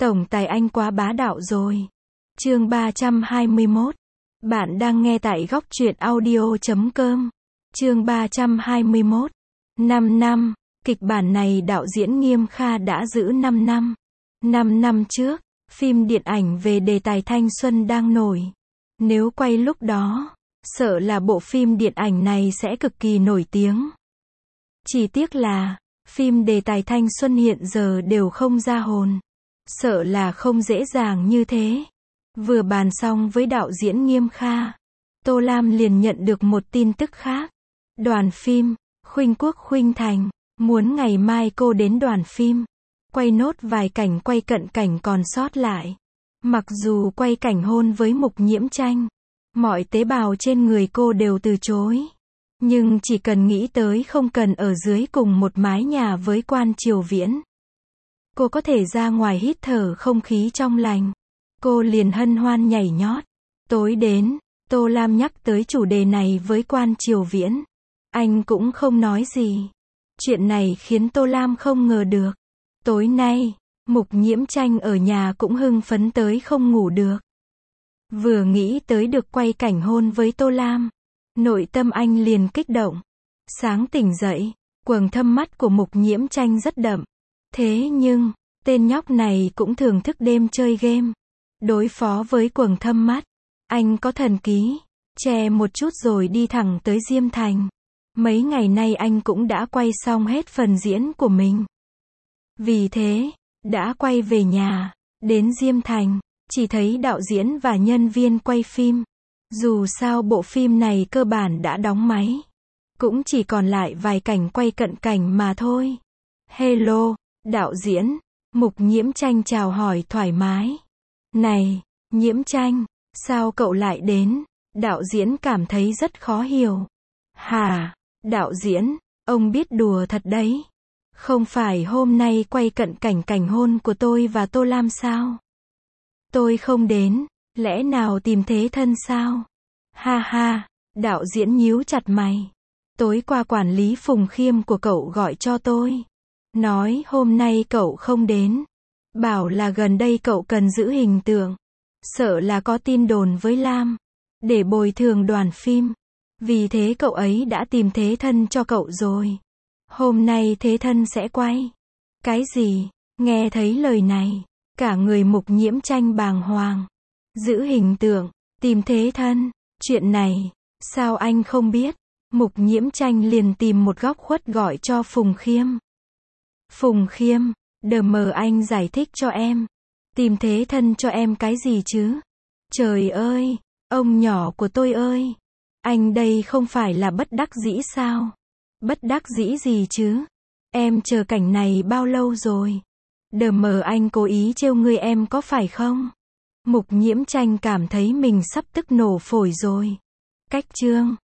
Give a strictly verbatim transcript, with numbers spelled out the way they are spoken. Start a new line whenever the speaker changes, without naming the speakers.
Tổng tài anh quá bá đạo rồi. Chương ba trăm hai mươi mốt. Bạn đang nghe tại góc truyện audio chấm com. Chương ba trăm hai mươi mốt. năm năm. Kịch bản này đạo diễn Nghiêm Kha đã giữ năm năm. năm năm trước, phim điện ảnh về đề tài thanh xuân đang nổi. Nếu quay lúc đó, sợ là bộ phim điện ảnh này sẽ cực kỳ nổi tiếng. Chỉ tiếc là, phim đề tài thanh xuân hiện giờ đều không ra hồn. Sợ là không dễ dàng như thế. Vừa bàn xong với đạo diễn Nghiêm Kha, Tô Lam liền nhận được một tin tức khác. Đoàn phim, Khuynh Quốc Khuynh Thành, muốn ngày mai cô đến đoàn phim, quay nốt vài cảnh quay cận cảnh còn sót lại. Mặc dù quay cảnh hôn với Mục Nhiễm Tranh, mọi tế bào trên người cô đều từ chối. Nhưng chỉ cần nghĩ tới không cần ở dưới cùng một mái nhà với Quan Triều Viễn, cô có thể ra ngoài hít thở không khí trong lành. Cô liền hân hoan nhảy nhót. Tối đến, Tô Lam nhắc tới chủ đề này với Quan Triều Viễn. Anh cũng không nói gì. Chuyện này khiến Tô Lam không ngờ được. Tối nay, Mục Nhiễm Tranh ở nhà cũng hưng phấn tới không ngủ được. Vừa nghĩ tới được quay cảnh hôn với Tô Lam, nội tâm anh liền kích động. Sáng tỉnh dậy, quầng thâm mắt của Mục Nhiễm Tranh rất đậm. Thế nhưng, tên nhóc này cũng thường thức đêm chơi game. Đối phó với quầng thâm mắt, anh có thần ký, che một chút rồi đi thẳng tới Diêm Thành. Mấy ngày nay anh cũng đã quay xong hết phần diễn của mình. Vì thế, đã quay về nhà, đến Diêm Thành, chỉ thấy đạo diễn và nhân viên quay phim. Dù sao bộ phim này cơ bản đã đóng máy, cũng chỉ còn lại vài cảnh quay cận cảnh mà thôi. Hello, đạo diễn. Mục Nhiễm Tranh chào hỏi thoải mái. Này, Nhiễm Tranh, sao cậu lại đến? Đạo diễn cảm thấy rất khó hiểu. Hả? Đạo diễn, ông biết đùa thật đấy. Không phải hôm nay quay cận cảnh cảnh hôn của tôi và Tô Lam sao? Tôi không đến, lẽ nào tìm thế thân sao? Ha ha, đạo diễn nhíu chặt mày. Tối qua quản lý Phùng Khiêm của cậu gọi cho tôi. Nói hôm nay cậu không đến. Bảo là gần đây cậu cần giữ hình tượng. Sợ là có tin đồn với Lam. Để bồi thường đoàn phim. Vì thế cậu ấy đã tìm thế thân cho cậu rồi. Hôm nay thế thân sẽ quay. Cái gì? Nghe thấy lời này, cả người Mục Nhiễm Tranh bàng hoàng. Giữ hình tượng, tìm thế thân. Chuyện này, sao anh không biết? Mục Nhiễm Tranh liền tìm một góc khuất gọi cho Phùng Khiêm. Phùng Khiêm, đờ mờ anh giải thích cho em. Tìm thế thân cho em cái gì chứ? Trời ơi, ông nhỏ của tôi ơi. Anh đây không phải là bất đắc dĩ sao? Bất đắc dĩ gì chứ? Em chờ cảnh này bao lâu rồi? Đờ mờ anh cố ý trêu ngươi em có phải không? Mục Nhiễm Tranh cảm thấy mình sắp tức nổ phổi rồi. Cách chương.